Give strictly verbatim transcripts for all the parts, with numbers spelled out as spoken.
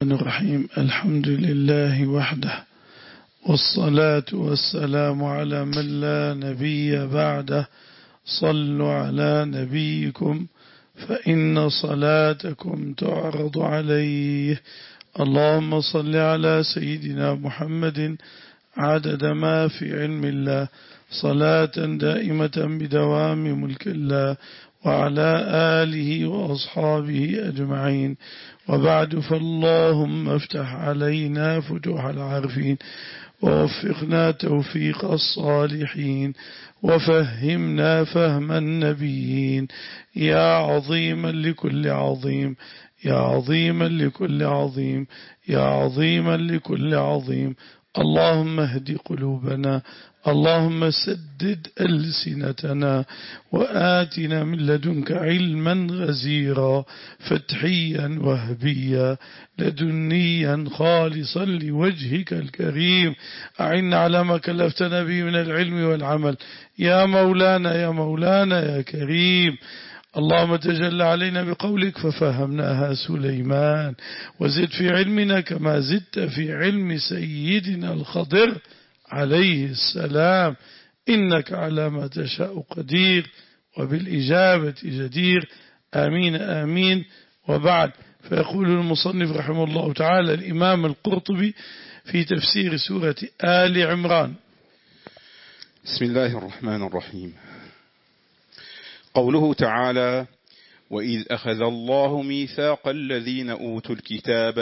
الرحيم. الحمد لله وحده، والصلاة والسلام على من لا نبي بعده. صلوا على نبيكم فإن صلاتكم تعرض عليه. اللهم صل على سيدنا محمد عدد ما في علم الله، صلاة دائمة بدوام ملك الله، وعلى آله وأصحابه أجمعين. وبعد، فاللهم افتح علينا فتوح العارفين، ووفقنا توفيق الصالحين، وفهمنا فهم النبيين. يا عظيما لكل عظيم، يا عظيما لكل عظيم، يا عظيما لكل عظيم. اللهم اهد قلوبنا، اللهم سدد ألسنتنا، وآتنا من لدنك علما غزيرا، فتحيا وهبيا، لدنيا خالصا لوجهك الكريم. أعنا على ما كلفتنا به من العلم والعمل، يا مولانا يا مولانا يا كريم. اللهم تجلى علينا بقولك ففهمناها سليمان، وزد في علمنا كما زدت في علم سيدنا الخضر عليه السلام، إنك على ما تشاء قدير وبالإجابة جدير. آمين آمين. وبعد، فيقول المصنف رحمه الله تعالى الإمام القرطبي في تفسير سورة آل عمران: بسم الله الرحمن الرحيم. قوله تعالى: وإذ أخذ الله ميثاق الذين أوتوا الكتاب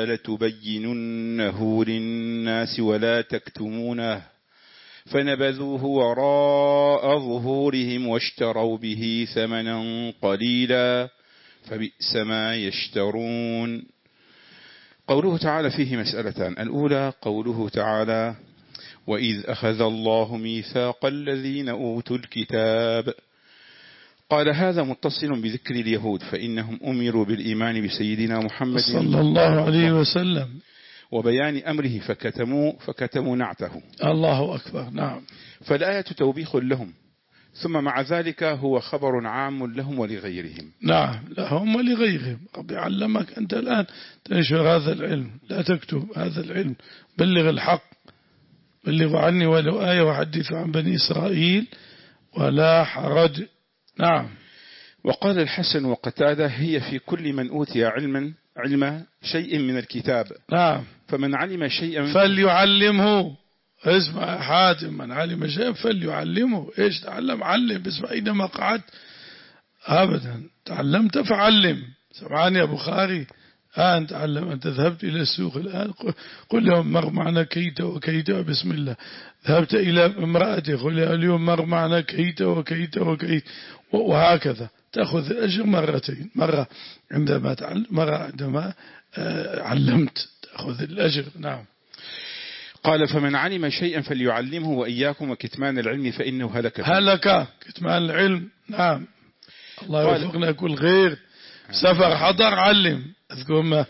لتبيننه للناس ولا تكتمونه فنبذوه وراء ظهورهم واشتروا به ثمنا قليلا فبئس ما يشترون. قوله تعالى فيه مسألتان: الأولى قوله تعالى: وإذ أخذ الله ميثاق الذين أوتوا الكتاب. قال هذا متصل بذكر اليهود، فإنهم أمروا بالإيمان بسيدنا محمد صلى الله عليه وسلم وبيان أمره فكتموا فكتموا نعته. الله أكبر. نعم. فالآية توبيخ لهم، ثم مع ذلك هو خبر عام لهم ولغيرهم. نعم، لهم ولغيرهم. ربي علمك أنت الآن تنشر هذا العلم، لا تكتب هذا العلم، بلغ الحق، بلغوا عني ولو آية وحدثوا عن بني إسرائيل ولا حرج. نعم. وقال الحسن وقتادة: هي في كل من أوتي علما علم شيء من الكتاب. نعم. فمن علم شيئا فليعلمه. اسمع حاتم، من علم شيئا فليعلمه. ايش تعلم؟ علم. اسمع، أينما قعدت أبدا تعلمت فعلم. سمعني يا بخاري، الآن تعلم. أنت ذهبت إلى السوق الآن، قل لهم مر معنا كيت وكيت بسم الله. ذهبت إلى امرأتي، قل لها اليوم مر معنا كيت وكيت وكيت، وهكذا تأخذ الأجر مرتين، مرة عندما تعلم، مرة عندما علمت تأخذ الأجر. نعم. قال: فمن علم شيئا فليعلمه وإياكم وكتمان العلم فإنه هلك هلك كتمان العلم. نعم. الله يوفقنا كل غير. سفر حضر علم. أذكر ما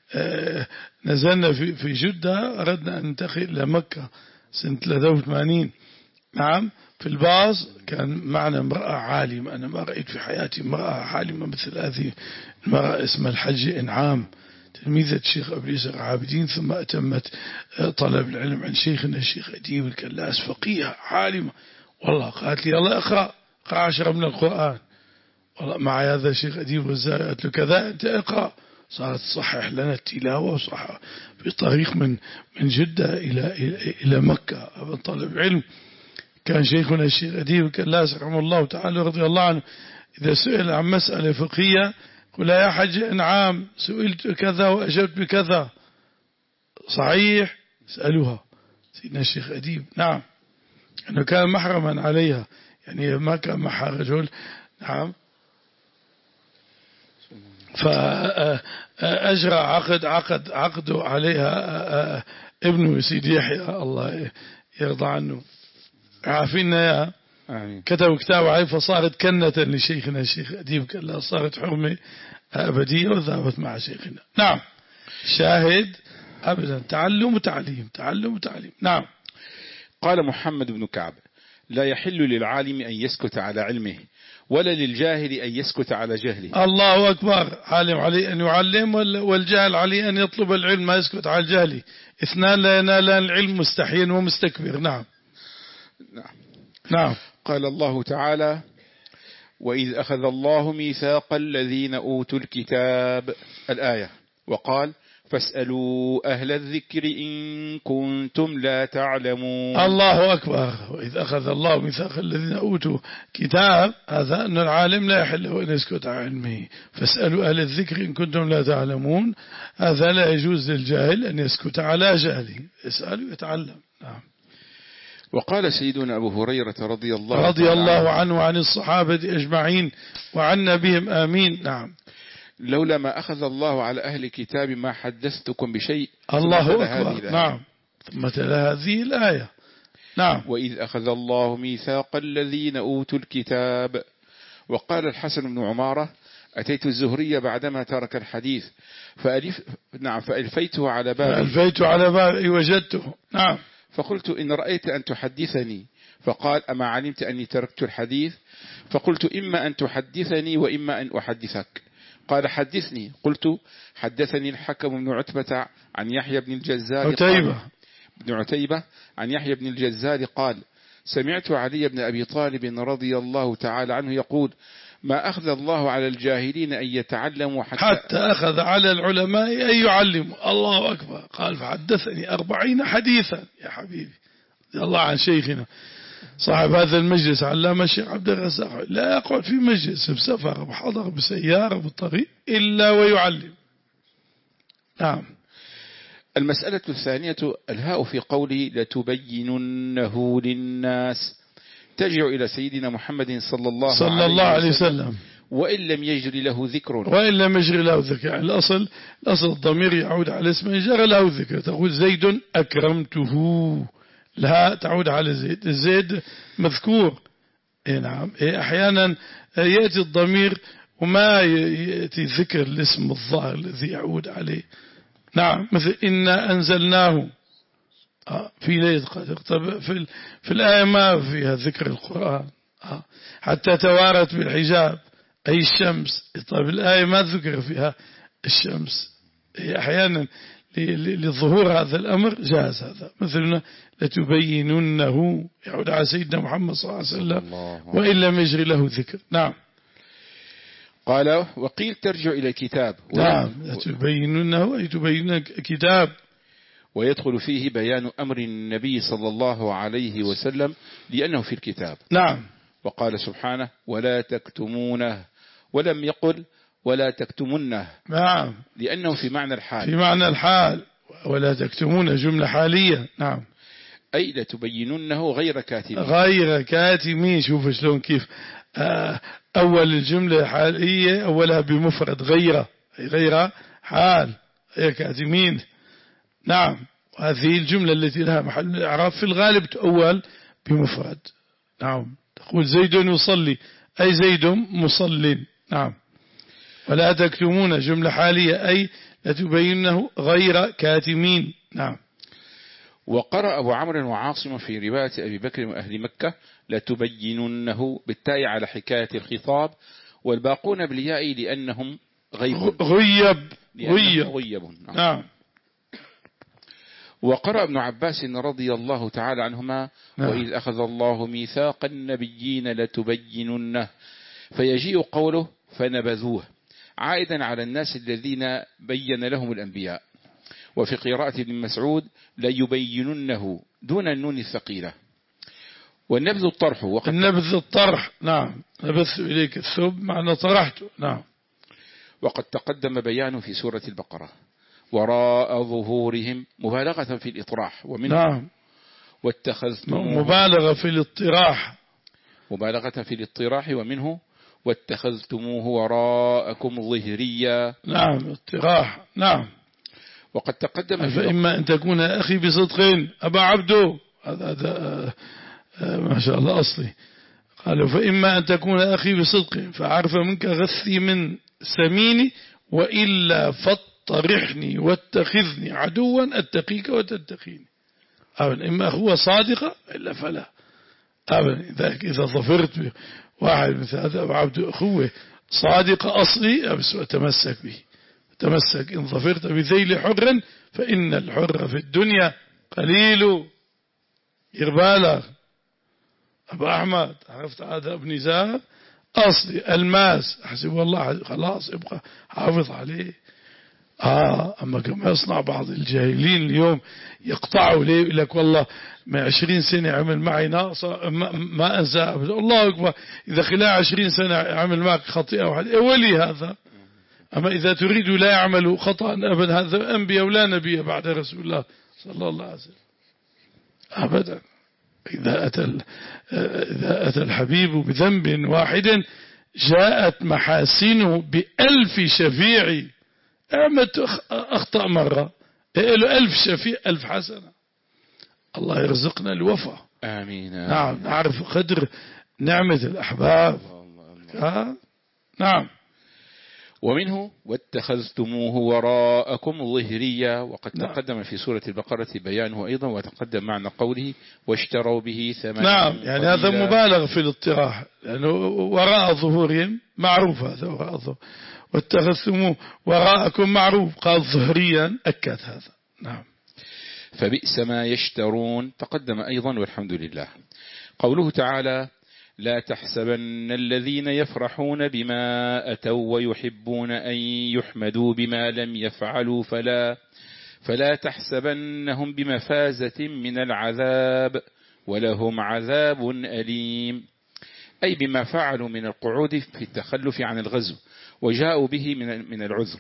نزلنا في في جدة، أردنا أن ننتقل إلى مكة سنة ثلاثة وثمانين. نعم. في الباص كان معنا امرأة عالمة، أنا ما رأيت في حياتي امرأة عالمة مثل هذه المرأة. اسمها الحجة إنعام، تلميذة الشيخ أبو يسر عابدين، ثم أتمت طلب العلم عن شيخنا الشيخ أديب الكلاس، فقيهة عالمة والله. قالت لي يلا اقرأ اقرأ عشرة من القرآن. والله معي هذا الشيخ أديب والزاري، قلت له كذا أنت اقرأ. صارت تصحح لنا التلاوة، وصح في طريق من من جدة إلى إلى, إلى مكة طلب علم. كان شيخنا الشيخ أديب الكلاس رحمه الله تعالى رضي الله عنه إذا سئل عن مسألة فقهية قل يا حج إنعام سئلت كذا وأجبت بكذا، صحيح؟ اسألوها سيدنا الشيخ أديب. نعم. أنه كان محرما عليها، يعني ما كان معها رجل. نعم. فأجرى عقد عقد عقده عليها ابنه سيدي يحيى الله يرضى عنه، عافينا يا كتب كتاب عليه، فصارت كنة لشيخنا الشيخ أديب كلا، صارت حرمة أبدية وذهبت مع شيخنا. نعم. شاهد أبدا، تعلم وتعليم، تعلم وتعليم. نعم. قال محمد بن كعب: لا يحل للعالم أن يسكت على علمه ولا للجاهل أن يسكت على جهله. الله أكبر. عالم عليه أن يعلم والجاهل عليه أن يطلب العلم ما يسكت على الجهل. اثنان لا ينالان العلم مستحيا ومستكبر. نعم نعم نعم. قال الله تعالى وإذ أخذ الله ميثاق الذين أوتوا الكتاب الآية وقال فاسألوا أهل الذكر إن كنتم لا تعلمون. الله أكبر. وإذ أخذ الله ميثاق الذين أوتوا كتاب هذا أن العالم لا يحل أن يسكت عن علمه. فاسألوا أهل الذكر إن كنتم لا تعلمون هذا لا يجوز للجاهل أن يسكت على جهله. اسأل ويتعلم. نعم. وقال سيدنا أبو هريرة رضي الله رضي الله عنه وعن الصحابة أجمعين وعنا بهم آمين. نعم. لولا ما أخذ الله على أهل الكتاب ما حدثتكم بشيء. الله أكبر. نعم. ثم تلا هذه الآية. نعم. وإذ أخذ الله ميثاق الذين أوتوا الكتاب. وقال الحسن بن عمارة أتيت الزهرية بعدما ترك الحديث فألف نعم فألفيته على بابي فألفيته على بابي وجدته. نعم. فقلت إن رأيت أن تحدثني فقال أما علمت أني تركت الحديث فقلت إما أن تحدثني وإما أن أحدثك. قال حدثني. قلت حدثني الحكم بن عتبة عن يحيى بن الجزار عتيبة بن عتيبة عن يحيى بن الجزار قال سمعت علي بن أبي طالب رضي الله تعالى عنه يقول ما أخذ الله على الجاهلين أن يتعلموا حتى, حتى أخذ على العلماء أن يعلموا. الله أكبر. قال فحدثني أربعين حديثا. يا حبيبي الله عن شيخنا صاحب هذا المجلس علامة الشيخ عبد الرزاق لا يقعد في مجلس بسفر بحضر بسيارة بالطريق إلا ويعلم. نعم. المسألة الثانية الهاء في قولي لتبيننه للناس ترجع إلى سيدنا محمد صلى الله, صلى الله عليه وسلم وإن لم يجري له ذكر. وإن لم يجري له ذكر يعني الأصل الأصل الضمير يعود على اسم جرى له ذكر. تقول زيد أكرمته لا تعود على زيد. الزيد مذكور. إيه نعم. إيه أحيانا يأتي الضمير وما يأتي ذكر الاسم الظاهر الذي يعود عليه. نعم. مثل إنا أنزلناه في ليلة قدر. طب في, في الآية ما فيها ذكر القرآن حتى توارت بالحجاب أي الشمس. طب الآية ما ذكر فيها الشمس. أحيانا لظهور هذا الأمر جاز هذا. مثلنا لتبيننه يعود على سيدنا محمد صلى الله عليه وسلم وإن لم يجري له ذكر. نعم. قال وقيل ترجع إلى الكتاب. نعم. لتبيننه أي تبين كتاب. ويدخل فيه بيان أمر النبي صلى الله عليه وسلم لأنه في الكتاب. نعم. وقال سبحانه ولا تكتمونه ولم يقل ولا تكتمنه. نعم. لأنه في معنى الحال. في معنى الحال. ولا تكتمون جملة حالية. نعم. أي لتبيننه غير كاتمين. غير كاتمين. شوف شلون كيف أول الجملة حالية أولها بمفرد غير غير حال غير كاتمين. نعم. وهذه الجملة التي لها محل الإعراب في الغالب تؤول بمفرد. نعم. تقول زيد يصلي أي زيد مصل. نعم. ولا تكتمون جملة حالية أي لتبينه غير كاتمين. نعم. وقرأ أبو عمرو وعاصم في رواية أبي بكر وأهل مكة لتبيننه بالتاء على حكاية الخطاب والباقون بالياء لأنهم غيب غيب غيب, غيب. نعم. نعم. وقرأ ابن عباس رضي الله تعالى عنهما نعم. وإذ أخذ الله ميثاق النبيين لتبيننه فيجيء قوله فنبذوه عائدا على الناس الذين بين لهم الأنبياء. وفي قراءة ابن مسعود ليبيننه دون النون الثقيلة. والنبذ الطرح وقد النبذ الطرح. نعم. نبذت إليك الثوب معنى طرحته. نعم. وقد تقدم بيانه في سورة البقرة وراء ظهورهم مبالغة في الإطراح ومنه نعم. واتخذتم مبالغة في الاطراح مبالغة في الاطراح ومنه واتخذتموه وراءكم ظهريا. نعم. اطراح. نعم. وقد تقدم فإما أن تكون أخي بصدق أبا عبده هذا ما شاء الله أصلي. قالوا فإما أن تكون أخي بصدق فعرف منك غثي من سميني وإلا فاطرحني واتخذني عدوا أتقيك وتتقيني. أو إما هو صادقة إلا فلا. أبدا. إذا ظفرت بواحد مثل هذا وعبد أخوه صادق أصلي بس أتمسك به، تمسك. إن ظفرت بذيل حر فإن الحر في الدنيا قليل. يربالغ أبو أحمد عرفت هذا ابن زار أصلي الماس أحسب والله خلاص يبقى حافظ عليه. آه أما كما يصنع بعض الجاهلين اليوم يقطعوا ليه يقول لك والله من عشرين سنة عمل معي ناقصة ما, ما أنسى الله أكبر. إذا خلال عشرين سنة عمل معك خطيئة واحدة ولي هذا. أما إذا تريد لا يعمل خطأ أبدا هذا أنبياء ولا نبي بعد رسول الله صلى الله عليه وسلم أبدا. إذا أتى, إذا أتى الحبيب بذنب واحد جاءت محاسنه بألف شفيع. أعمت أخطأ مرة له ألف شفيع ألف حسنة. الله يرزقنا الوفا آمين. نعم نعرف قدر نعمة الأحباب. آه. نعم. ومنه واتخذتموه وراءكم ظهريا، وقد نعم. تقدم في سورة البقرة بيانه أيضا، وتقدم معنى قوله واشتروا به ثمنا. نعم يعني هذا مبالغ في الاطراح لأنه وراء ظهورهم معروف هذا وراء ظهور. واتخذتموه وراءكم معروف قال ظهريا أكد هذا. نعم. فبئس ما يشترون تقدم أيضا والحمد لله. قوله تعالى لا تحسبن الذين يفرحون بما أتوا ويحبون أن يحمدوا بما لم يفعلوا فلا فلا تحسبنهم بمفازة من العذاب ولهم عذاب أليم، أي بما فعلوا من القعود في التخلف عن الغزو وجاءوا به من من العذر.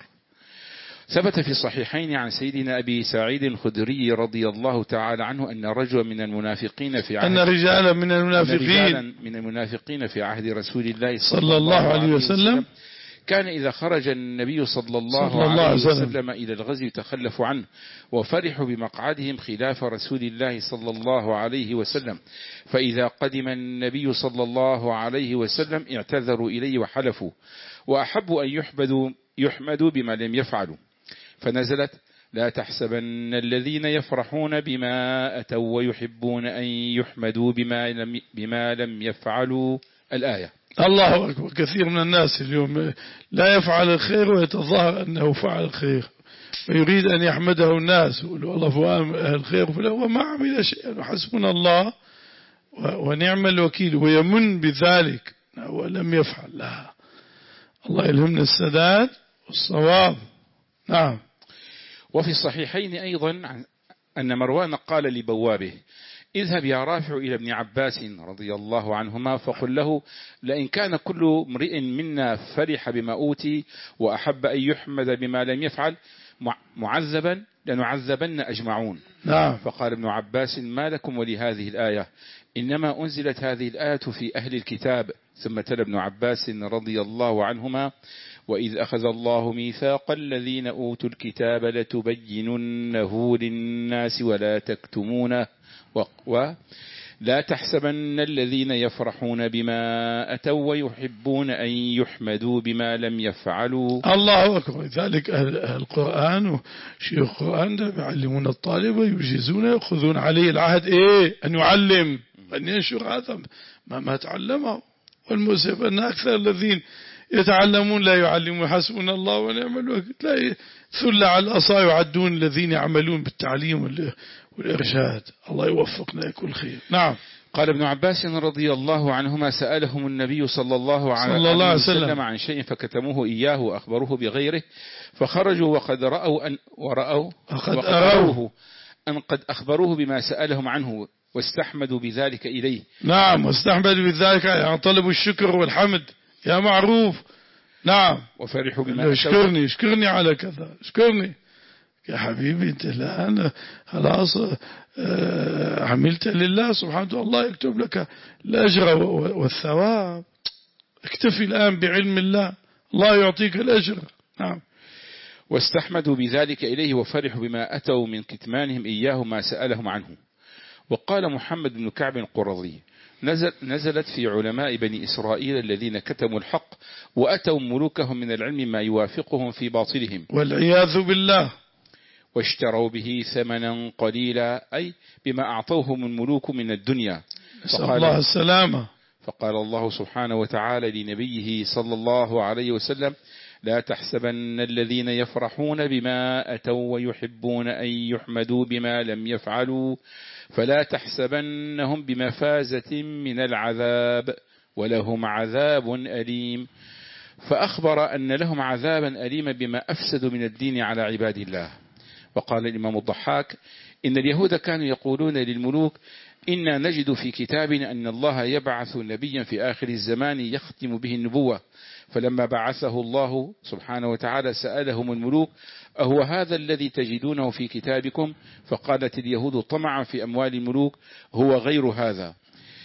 ثبت في الصحيحين عن سيدنا أبي سعيد الخدري رضي الله تعالى عنه أن رجلا من المنافقين في عهد أن رجالا من المنافقين من المنافقين في عهد رسول الله صلى الله عليه وسلم كان إذا خرج النبي صلى الله, صلى الله عليه وسلم, وسلم إلى الغزو تخلف عنه، وفرحوا بمقعدهم خلاف رسول الله صلى الله عليه وسلم، فإذا قدم النبي صلى الله عليه وسلم اعتذروا إليه وحلفوا، وأحبوا أن يحمدوا, يحمدوا بما لم يفعلوا، فنزلت لا تحسبن الذين يفرحون بما أتوا ويحبون أن يحمدوا بما لم, بما لم يفعلوا الآية. الله أكبر. كثير من الناس اليوم لا يفعل الخير ويتظاهر أنه فعل الخير ويريد أن يحمده الناس ويقول والله فلان أهل الخير فهو ما عمل شيئا حسبنا الله ونعم الوكيل ويمن بذلك ولم يفعل لها. الله يلهمنا السداد والصواب. نعم. وفي الصحيحين أيضا أن مروان قال لبوابه اذهب يا رافع إلى ابن عباس رضي الله عنهما فقل له لئن كان كل امرئ منا فرح بما أوتي وأحب أن يحمد بما لم يفعل معذبا لنعذبن أجمعون. نعم. فقال ابن عباس ما لكم ولهذه الآية إنما أنزلت هذه الآية في أهل الكتاب. ثم تلا ابن عباس رضي الله عنهما وإذ أخذ الله ميثاق الذين أوتوا الكتاب لتبيننه للناس ولا تكتمونه ولا تحسبن الذين يفرحون بما أتوا ويحبون أن يحمدوا بما لم يفعلوا. الله أكبر. ذلك أهل القرآن وشيخ القرآن يعلمون الطالب ويجيزون يأخذون عليه العهد إيه أن يعلم أن ينشر هذا ما, ما تعلمه. والمؤسف أن أكثر الذين يتعلمون لا يعلمون حسبنا الله ونعم الوكيل. لا ثل على الأصا يعدون الذين يعملون بالتعليم والإرشاد. الله يوفقنا لكل خير. نعم. قال ابن عباس رضي الله عنهما سألهم النبي صلى الله عليه وسلم عن شيء فكتموه إياه وأخبروه بغيره فخرجوا وقد رأوا أن ورأوا وقد أروه أن قد أخبروه بما سألهم عنه واستحمدوا بذلك إليه. نعم. واستحمدوا بذلك يعني طلبوا الشكر والحمد يا معروف. نعم. وفرحوا بما اشكرني اشكرني على كذا اشكرني يا حبيبي انت الآن خلاص عملت لله سبحانه وتعالى الله يكتب لك الأجر والثواب. اكتفي الآن بعلم الله الله يعطيك الأجر. نعم. واستحمدوا بذلك إليه وفرحوا بما أتوا من كتمانهم إياه ما سألهم عنه. وقال محمد بن كعب القرظي نزل نزلت في علماء بني إسرائيل الذين كتموا الحق وأتوا ملوكهم من العلم ما يوافقهم في باطلهم والعياذ بالله واشتروا به ثمنا قليلا أي بما أعطوهم الملوك من الدنيا نسأل الله السلامة. فقال الله سبحانه وتعالى لنبيه صلى الله عليه وسلم: لا تحسبن الذين يفرحون بما أتوا ويحبون أن يحمدوا بما لم يفعلوا فلا تحسبنهم بمفازة من العذاب ولهم عذاب أليم. فأخبر أن لهم عذابا أليما بما أفسدوا من الدين على عباد الله. وقال الإمام الضحاك: إن اليهود كانوا يقولون للملوك: إنا نجد في كتابنا أن الله يبعث نبيا في آخر الزمان يختم به النبوة. فلما بعثه الله سبحانه وتعالى سألهم الملوك: أهو هذا الذي تجدونه في كتابكم؟ فقالت اليهود طمعا في أموال الملوك: هو غير هذا.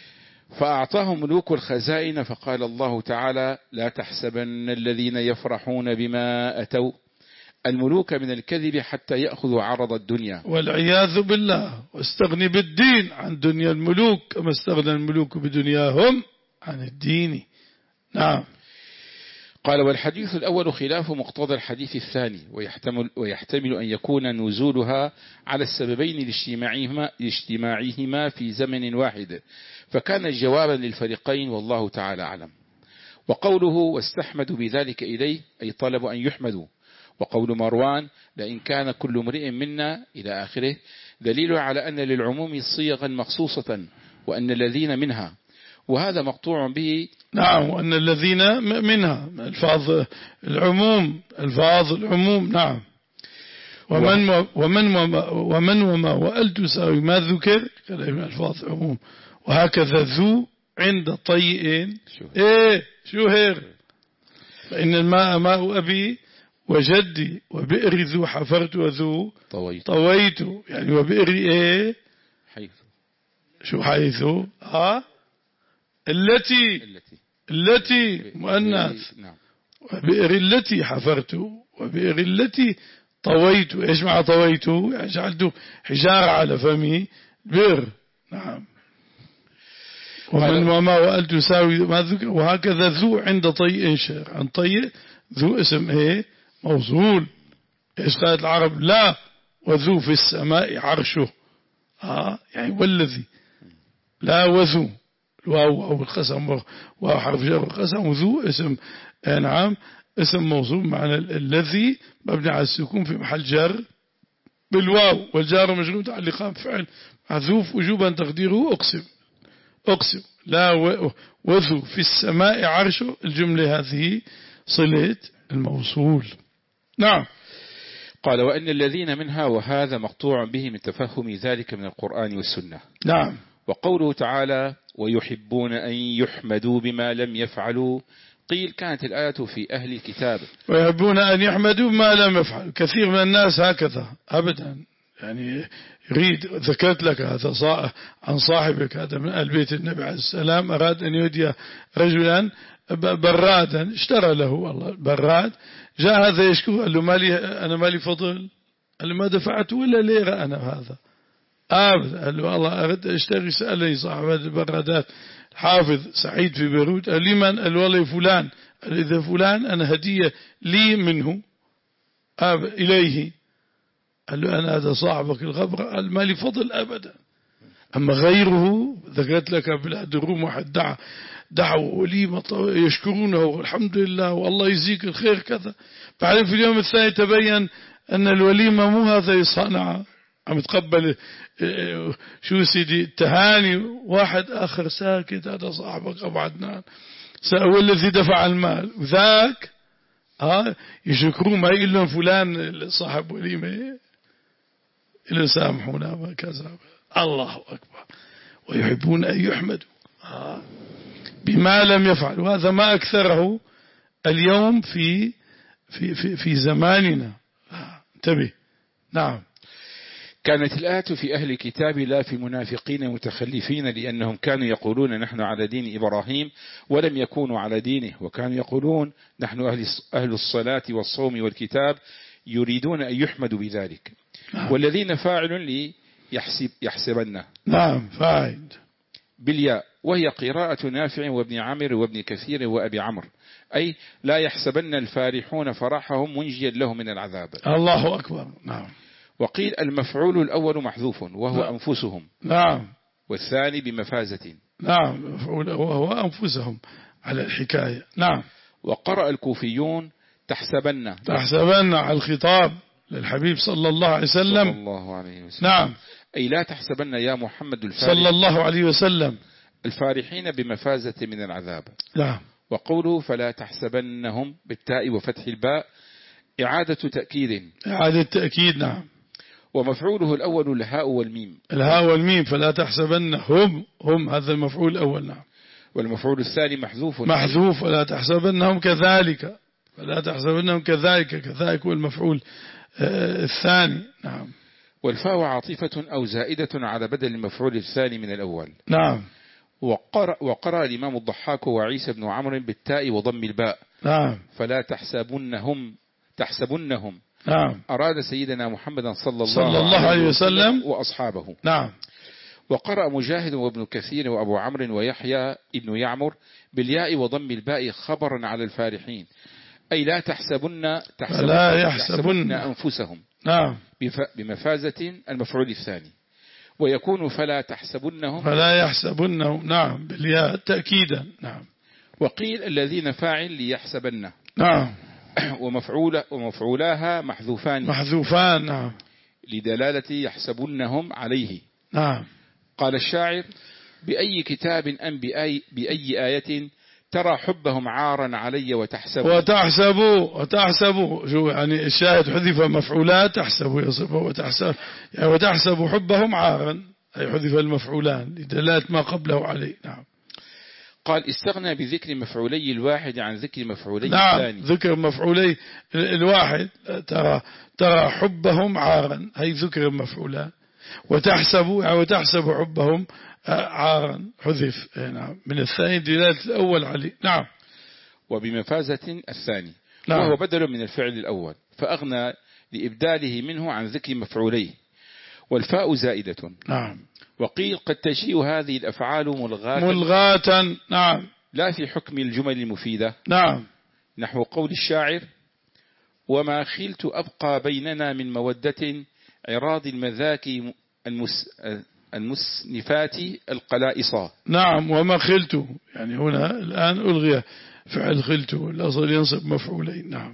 فأعطاهم ملوك الخزائن. فقال الله تعالى: لا تحسبن الذين يفرحون بما أتوا الملوك من الكذب حتى يأخذوا عرض الدنيا والعياذ بالله، واستغني بالدين عن دنيا الملوك كما استغنى الملوك بدنياهم عن الدين. نعم. قال: والحديث الأول خلاف مقتضى الحديث الثاني، ويحتمل, ويحتمل أن يكون نزولها على السببين لاجتماعهما, لاجتماعهما في زمن واحد، فكان جوابا للفريقين والله تعالى أعلم. وقوله: واستحمدوا بذلك إليه أي طلبوا أن يحمدوا. وقول مروان: لئن كان كل امرئ منا إلى آخره، دليل على أن للعموم صيغا مخصوصة وأن الذين منها، وهذا مقطوع به. نعم، وأن الذين منها الفاظ العموم، الفاظ العموم. نعم. ومن و... ومن وما ومن وما وأل تساوي ما ذكر كلام الفاظ عموم. وهكذا ذو عند طيء ايه شو هير، فإن الماء ماء أبي وجدي وبئر ذو حفرت وذو طويت, طويت يعني وبئر ايه حيث شو حيث ها التي التي, التي مؤنث. نعم. وبئر التي حفرت وبئر التي طويت. ايش مع طويت؟ يعني جعلت حجارة على فمي بئر. نعم. ومن وما وأل تساوي ما ذكر. وهكذا ذو عند طيء شر. عن طيء ذو اسم ايه موصول. ايش قالت العرب؟ لا وذو في السماء عرشه. ها يعني والذي لا وذو الواو أو القسم وحرف جر القسم. وذو اسم نعم اسم موصول معنى الذي مبني على السكون في محل جر بالواو، والجار مجرور متعلقان بفعل محذوف وجوبا تقديره أقسم. أقسم لا وذو في السماء عرشه. الجملة هذه صلة الموصول. نعم. قال: وأن الذين منها، وهذا مقطوع به من تفهم ذلك من القرآن والسنة. نعم. وقوله تعالى: ويحبون أن يحمدوا بما لم يفعلوا، قيل كانت الآية في أهل الكتاب. ويحبون أن يحمدوا بما لم يفعلوا. كثير من الناس هكذا أبدا، يعني يريد. ذكرت لك هذا عن صاحبك هذا من أهل بيت النبي عليه السلام، أراد أن يهدي رجلا برادا، اشترى له والله براد. جاء هذا يشكو، قال له مالي أنا مالي فضل، قال له ما دفعت ولا ليرة أنا هذا أبدا. قال له والله أردت أشتري. سألني صاحب هذه البرادات حافظ سعيد في بيروت، قال لي من؟ قال والله فلان. قال إذا فلان أنا هدية لي منه أب إليه. قال له أنا هذا صاحبك الغبر، قال مالي فضل أبدا. أما غيره ذكرت لك بلاد الروم واحد دعا دعوا وليمة يشكرونه والحمد لله والله يجزيك الخير كذا. بعدين في اليوم الثاني تبين أن الوليمة مو هذا يصنع، عم تقبل شو سيدي التهاني. واحد آخر ساكت، هذا صاحبك أبو عدنان هو الذي دفع المال، وذاك ها يشكرون ما يقول لهم فلان صاحب وليمة إلا سامحونا كذا. الله أكبر. ويحبون أن يحمدوا بما لم يفعلوا. هذا ما أكثره اليوم في في في في زماننا. انتبه. نعم. كانت الآية في أهل الكتاب لا في منافقين متخلفين، لأنهم كانوا يقولون نحن على دين إبراهيم ولم يكونوا على دينه، وكانوا يقولون نحن أهل أهل الصلاة والصوم والكتاب، يريدون أن يحمدوا بذلك. نعم. والذين فاعل لي يحسب يحسبنه. نعم فاعل بالياء، وهي قراءة نافع وابن عامر وابن كثير وأبي عمرو، أي لا يحسبن الفارحون فرحهم منجيا له من العذاب. الله أكبر. نعم. وقيل المفعول الأول محذوف وهو نعم. أنفسهم. نعم. والثاني بمفازة. نعم مفعول وهو أنفسهم على الحكاية. نعم. وقرأ الكوفيون تحسبن تحسبن على الخطاب للحبيب صلى الله عليه وسلم. صلى الله عليه وسلم. نعم. أي لا تحسبن يا محمد الفارح صلى الله عليه وسلم الفارحين بمفازة من العذاب. نعم. وقوله فلا تحسبنهم بالتاء وفتح الباء إعادة تأكيد. إعادة تأكيد. نعم. ومفعوله الأول الهاء والميم. الهاء والميم فلا تحسبنهم هم هذا المفعول الأول. نعم. والمفعول الثاني محذوف. محذوف ولا تحسبنهم كذلك فلا تحسبنهم كذلك كذلك هو المفعول آه الثاني. نعم. والفاء عاطفة أو زائدة على بدل المفعول الثاني من الأول. نعم. وقرأ, وقرأ الإمام الضحاك وعيسى بن عمرو بالتاء وضم الباء. نعم. فلا تحسبنهم تحسبنهم. نعم. أراد سيدنا محمد صلى الله, صلى الله عليه وسلم وأصحابه. نعم. وقرأ مجاهد وابن كثير وأبو عمرو ويحيى ابن يعمر بالياء وضم الباء خبرا على الفارحين أي لا تحسبن تحسبن, لا يحسبن أنفسهم. نعم. بمفازة المفعول الثاني. ويكون فلا تحسبنهم فلا يحسبنهم. نعم بالياء تأكيدا. نعم. وقيل الذين فاعل ليحسبن. نعم. ومفعول ومفعولاها محذوفان. محذوفان. نعم. لدلالة يحسبنهم عليه. نعم. قال الشاعر بأي كتاب أم بأي, بأي آية ترى حبهم عارا علي وتحسبوا وتحسبوا وتحسبوا شو يعني الشاهد حذف مفعولات تحسبوا يصفه وتحسب يعني وتحسبوا حبهم عارا أي حذف المفعولان لدلالة ما قبله عليه. نعم. قال استغنى بذكر مفعولي الواحد عن ذكر مفعولي نعم الثاني. ذكر مفعولي الواحد ترى ترى حبهم عارا هي ذكر مفعولان وتحسبوا يعني وتحسبوا حبهم عارا حذف. نعم. من الثاني دلالة الأول عليه. نعم. وبمفازة الثاني. نعم. وهو بدل من الفعل الأول فأغنى لإبداله منه عن ذكر مفعوليه. والفاء زائدة. نعم. وقيل قد تجيء هذه الأفعال ملغاة ملغاة. نعم. لا في حكم الجمل المفيدة. نعم. نحو قول الشاعر وما خلت أبقى بيننا من مودة عراض المذاكي المس المسنفات القلائصة. نعم. وما خلت يعني هنا الآن ألغي فعل خلت الأصل ينصب مفعولين. نعم.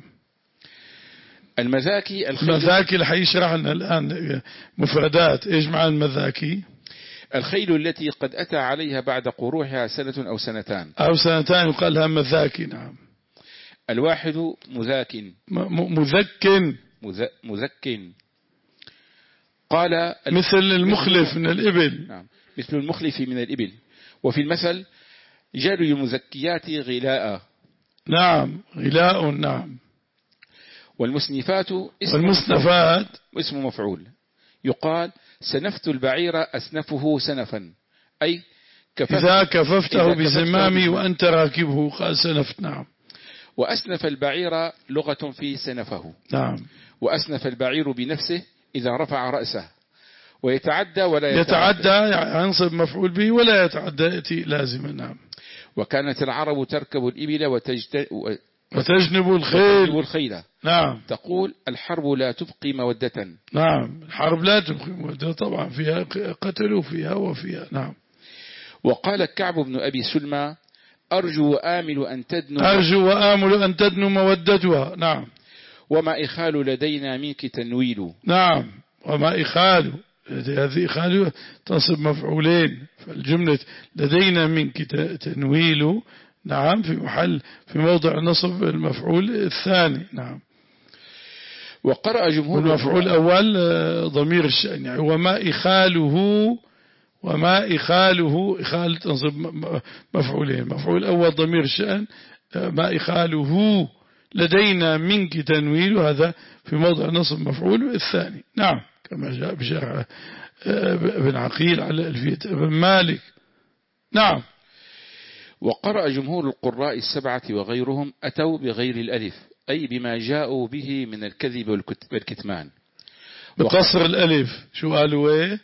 المذاكي المذاكي اللي حيشرح لنا الآن مفردات إيش معنى المذاكي. الخيل التي قد أتى عليها بعد قروحها سنة أو سنتان أو سنتان يقال لها مذاكي. نعم. الواحد مذاك مذك مذك. قال مثل المخلف من الإبل. نعم. مثل المخلف من الإبل. وفي المثل جاري المزكيات غلاء. نعم. غلاء. نعم. والمسنفات اسم والمسنفات اسم مفعول. يقال سنفت البعير أسنفه سنفا أي كففت إذا كففته بزمامي وأنت راكبه قال سنفت. نعم. وأسنف البعير لغة في سنفه. نعم. وأسنف البعير بنفسه إذا رفع رأسه. ويتعدى ولا يتعدى, يتعدى ينصب مفعول به ولا يتعدى يأتي لازما. نعم. وكانت العرب تركب الإبل وتجت... وتجنب الخيل والخيل. نعم. تقول الحرب لا تبقي مودة. نعم. الحرب لا تبقي مودة طبعا فيها قتلوا فيها وفيها. نعم. وقال كعب بن أبي سلمى أرجو وآمل أن تدنو أرجو وآمل أن تدنو مودتها. نعم. وما إخال لدينا منك تنويل. نعم. وما إخال هذه إخال تنصب مفعولين فالجملة لدينا منك تنويل. نعم. في محل في موضع نصب المفعول الثاني. نعم. وقرأ جمهور المفعول الأول ضمير الشأن يعني وما إخاله وما إخاله إخال تنصب مفعولين. مفعول الأول ضمير الشأن ما إخاله لدينا منك تنويل هذا في موضع نصب مفعول الثاني. نعم. كما جاء بشرع ابن عقيل على ألفية ابن مالك. نعم. وقرأ جمهور القراء السبعة وغيرهم أتوا بغير الألف أي بما جاءوا به من الكذب والكتمان. بقصر الألف شو قالوا ايه.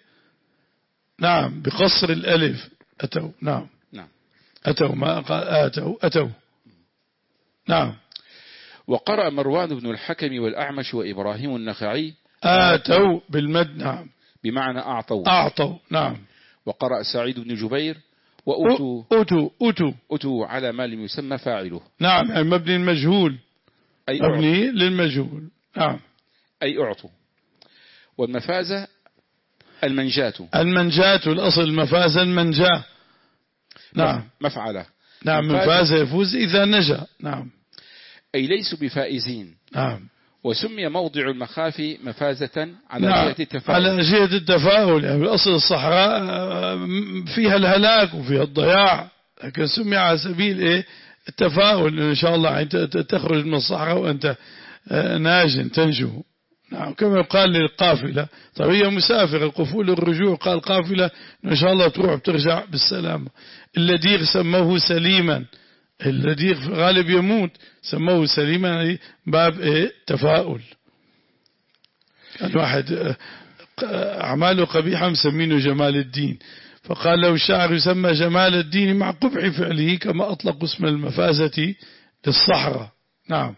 نعم. بقصر الألف أتوا. نعم. نعم. أتوا ما قال آتوا أتوا. نعم. وقرأ مروان بن الحكم والأعمش وإبراهيم النخعي آتوا بالمد. نعم. بمعنى أعطوا أعطوا. نعم. وقرأ سعيد بن جبير وأتوا أتوا أتوا أتوا على ما لم يسمى فاعله. نعم، يعني مبني المجهول، أي مبني أعطوا. للمجهول. نعم، أي أعطوا. والمفازة المنجاة. المنجاة، الأصل المفازة المنجاة. نعم، مفعلة. نعم، من فاز يفوز إذا نجا. نعم، أي ليسوا بفائزين. نعم. وسمي موضع المخافي مفازة على نعم، جهة التفاؤل. على جهة التفاؤل، يعني الأصل الصحراء فيها الهلاك وفيها الضياع، لكن سمي على سبيل إيه؟ التفاؤل، إن شاء الله تخرج من الصحراء وأنت ناج تنجو. نعم، كما يقال للقافلة، طيب هي مسافر القفول الرجوع، قال قافلة إن شاء الله تروح بترجع بالسلامة. الذي سموه سليما، الذي غالب يموت سموه سليما، باب إيه؟ تفاؤل. الواحد أعماله قبيحة مسمينه جمال الدين، فقال لو الشاعر يسمى جمال الدين مع قبح فعله، كما أطلق اسم المفازة للصحراء. نعم،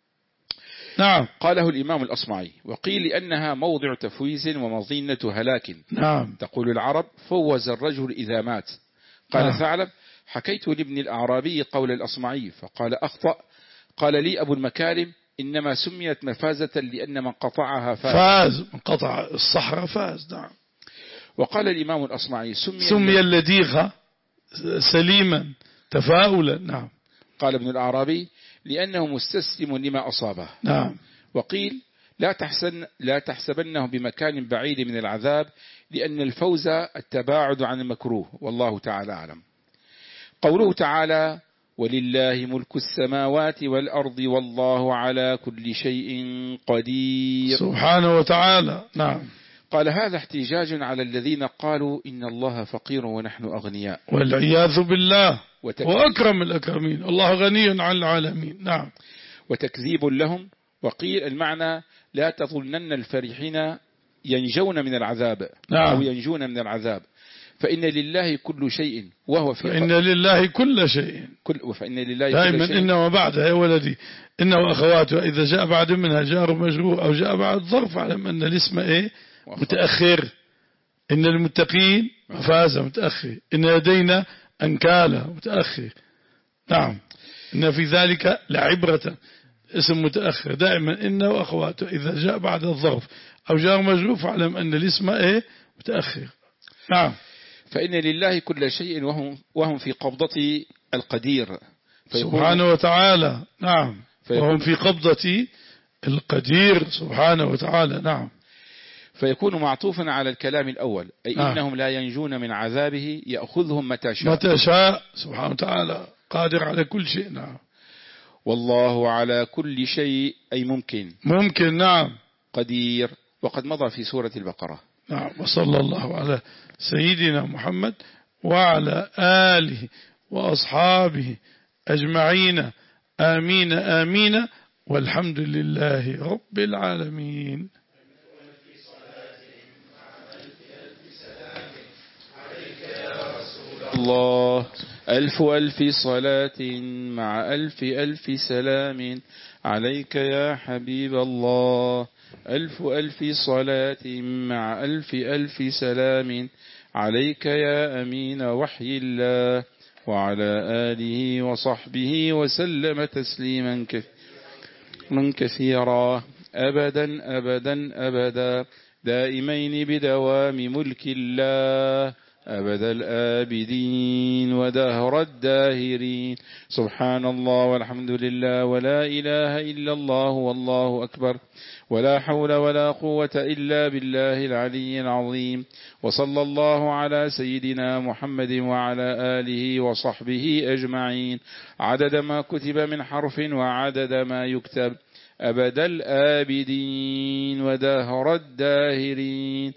نعم. قاله الإمام الأصمعي. وقيل لأنها موضع تفويز ومظنة هلاك. نعم. تقول العرب فوز الرجل إذا مات. قال نعم. ثعلب حكيت لابن الأعرابي قول الأصمعي فقال أخطأ. قال لي أبو المكارم إنما سميت مفازة لأن من قطعها فاز. فاز، من قطع الصحراء فاز. نعم. وقال الإمام الأصمعي سمي, سمي اللديغة سليما تفاؤلا. نعم. قال ابن الأعرابي لأنه مستسلم لما أصابه. نعم. وقيل لا تحسن لا تحسبنه بمكان بعيد من العذاب، لأن الفوز التباعد عن المكروه، والله تعالى أعلم. قوله تعالى ولله ملك السماوات والأرض والله على كل شيء قدير سبحانه وتعالى. نعم. قال هذا احتجاج على الذين قالوا إن الله فقير ونحن أغنياء، والعياذ بالله، وتكذيب وأكرم الأكرمين، الله غني عن العالمين. نعم. وتكذيب لهم. وقيل المعنى لا تظنن الفرحين ينجون من العذاب. نعم. أو ينجون من العذاب، فإن لله كل شيء وهو في فإن لله كل شيء كل فإن لله دائما كل شيء. إن وبعدها يا ولدي إن وأخواتها إذا جاء بعد منها جار مجرور أو جاء بعد ظرف، علم أن الاسم إيه؟ متأخر. إن المتقين مفازة متأخر، إن لدينا أنكالا متأخر. نعم. إن في ذلك لعبرة، اسم متأخر دائما إن وأخواته إذا جاء بعد الظرف أو جاء مجروف، علم أن الاسم إيه؟ متأخر. نعم. فإن لله كل شيء وهم, وهم في قبضة القدير سبحانه وتعالى. نعم. وهم في قبضة القدير سبحانه وتعالى. نعم. فيكون معطوفا على الكلام الأول، أي نعم. إنهم لا ينجون من عذابه يأخذهم متى شاء. متى شاء سبحانه وتعالى، قادر على كل شيء. نعم. والله على كل شيء أي ممكن. ممكن. نعم. قدير، وقد مضى في سورة البقرة. نعم. وصلى الله على سيدنا محمد وعلى آله وأصحابه أجمعين، آمين آمين، والحمد لله رب العالمين. الله ألف ألف صلاة مع ألف ألف سلام عليك يا حبيب الله. ألف ألف صلاة مع ألف ألف سلام عليك يا أمين وحي الله، وعلى آله وصحبه وسلم تسليما كثيرا أبدا أبدا أبدا دائمين بدوام ملك الله أبد الآبدين ودهر الداهرين. سبحان الله والحمد لله ولا إله إلا الله والله أكبر، ولا حول ولا قوة إلا بالله العلي العظيم. وصلى الله على سيدنا محمد وعلى آله وصحبه أجمعين، عدد ما كتب من حرف وعدد ما يكتب، أبد الآبدين ودهر الداهرين.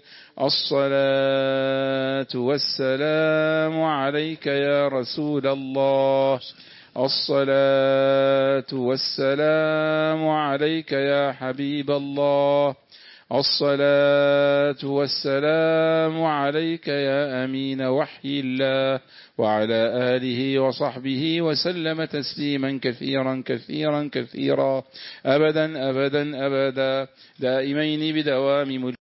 الصلاة والسلام عليك يا رسول الله، الصلاة والسلام عليك يا حبيب الله، الصلاة والسلام عليك يا أمين وحي الله، وعلى آله وصحبه وسلم تسليما كثيرا كثيرا كثيرا أبدا أبدا أبدا دائمين بدوام ملك